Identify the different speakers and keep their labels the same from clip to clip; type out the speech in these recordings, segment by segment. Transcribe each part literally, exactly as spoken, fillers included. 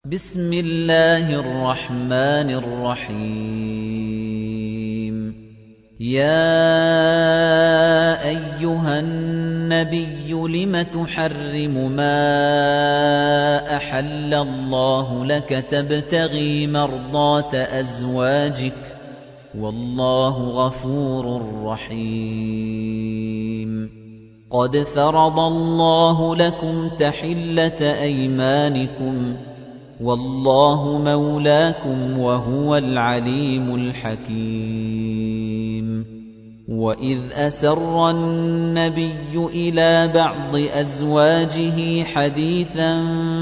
Speaker 1: بسم الله الرحمن الرحيم يا أيها النبي لم تحرم ما أحل الله لك تبتغي مرضات أزواجك والله غفور رحيم قد فرض الله لكم تحلة أيمانكم والله مولاكم وهو العليم الحكيم وإذ أسر النبي إلى بعض أزواجه حديثا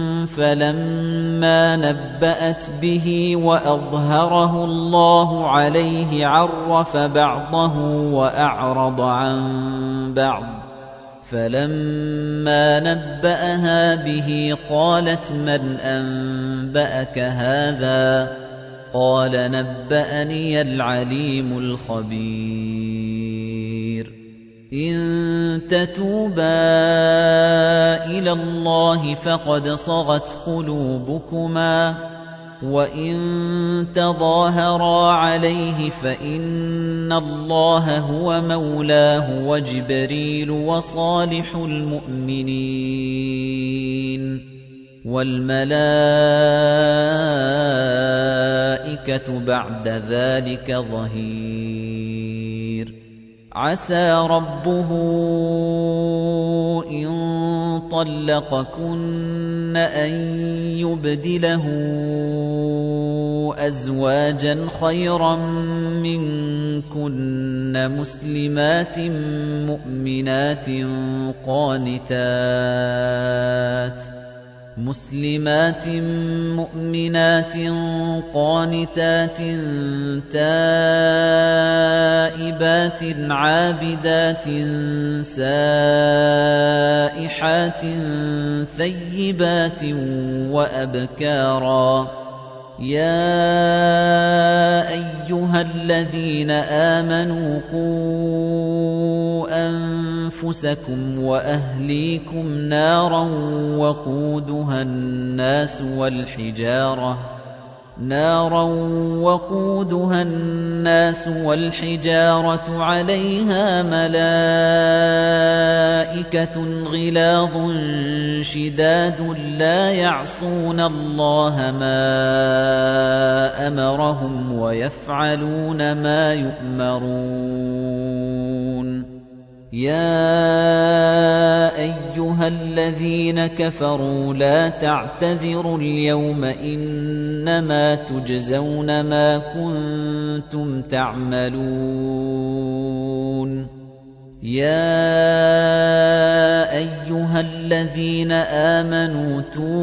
Speaker 1: فلما نبأت به وأظهره الله عليه عرف بعضه وأعرض عن بعض فَلَمَّا نَبَّأَهَا بِهِ قَالَتْ مَنْ أَنبَأَكَ هَذَا قَالَ نَبَّأَنِيَ الْعَلِيمُ الْخَبِيرُ إِن تَتُوبَا إِلَى اللَّهِ فَقَدْ صَغَتْ قُلُوبُكُمَا وَإِن تَظَاهَرَا عَلَيْهِ فَإِنَّ اللَّهَ هُوَ مَوْلَاهُ وَجِبْرِيلُ وَصَالِحُ الْمُؤْمِنِينَ وَالْمَلَائِكَةُ بَعْدَ ذَلِكَ ظَهِيرٌ عَسَى رَبُّهُ إِن طَلَّقَكُنَّ أَن يُبْدِلَهُ أَزْوَاجًا خَيْرًا مِنكُنَّ مُسْلِمَاتٍ مُؤْمِنَاتٍ قَانِتَاتٍ مسلمات مؤمنات قانتات تائبات عابدات سائحات ثيبات وأبكارا يا أيها الذين آمنوا قوا أنفسكم وأهليكم نارا وقودها الناس والحجارة نارا وقودها الناس والحجارة عليها ملائكة غلاظ شداد لا يعصون الله ما أمرهم ويفعلون ما يؤمرون يا أيها الذين كفروا لا تعتذروا اليوم إنما تجزون ما كنتم تعملون يا أيها الذين آمنوا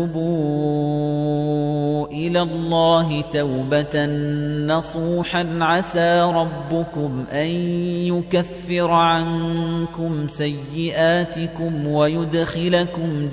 Speaker 1: توبوا إلى الله توبة نصوحا عسى ربكم أن يكفر عنكم سيئاتكم ويدخلكم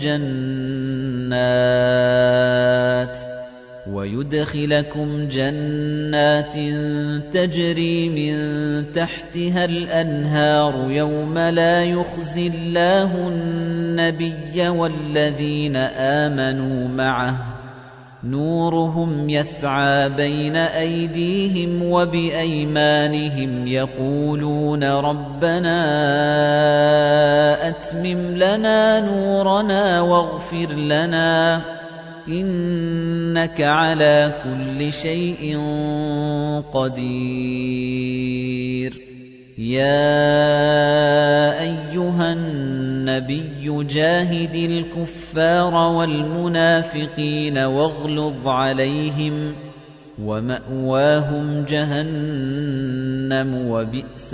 Speaker 1: جنات ويدخلكم جنات تجري من تحتها الأنهار يوم لا يخزي الله النبي والذين آمنوا معه نورهم يسعى بين أيديهم وبأيمانهم يقولون ربنا أتمم لنا نورنا واغفر لنا إنك على كل شيء قدير يا أيها النبي جاهد الكفار والمنافقين واغلظ عليهم ومأواهم جهنم وبئس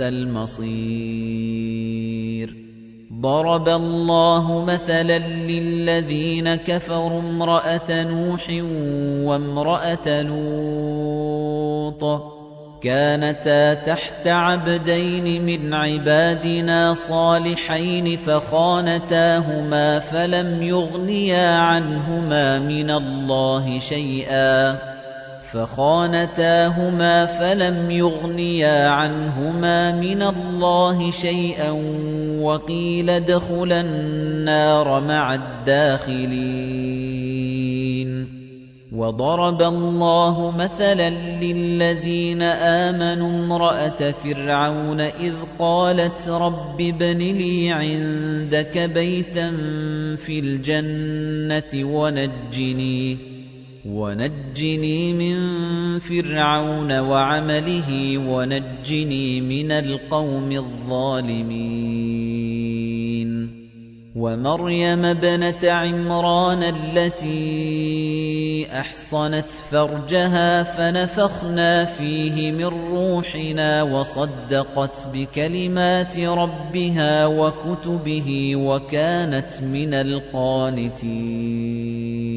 Speaker 1: المصير ضرب الله مثلا للذين كفروا امرأة نوح وامرأة لوط كانتا تحت عبدين من عبادنا صالحين فخانتاهما فلم يغنيا عنهما من الله شيئا فخانتاهما فلم يغنيا عنهما من الله شيئا وقيل ادخلا النار مع الداخلين وَضَرَبَ اللَّهُ مَثَلًا لِّلَّذِينَ آمَنُوا امْرَأَتَ فِرْعَوْنَ إِذْ قَالَتْ رَبِّ ابْنِ لِي عِندَكَ بَيْتًا فِي الْجَنَّةِ وَنَجِّنِي وَنَجِّنِي مِن فِرْعَوْنَ وَعَمَلِهِ وَنَجِّنِي مِنَ الْقَوْمِ الظَّالِمِينَ وَمَرْيَمَ ابْنَتَ عِمْرَانَ الَّتِي أَحْصَنَتْ فَرْجَهَا فَنَفَخْنَا فِيهِ مِن رُّوحِنَا وَصَدَّقَتْ بِكَلِمَاتِ رَبِّهَا وَكُتُبِهِ وَكَانَتْ مِنَ الْقَانِتِينَ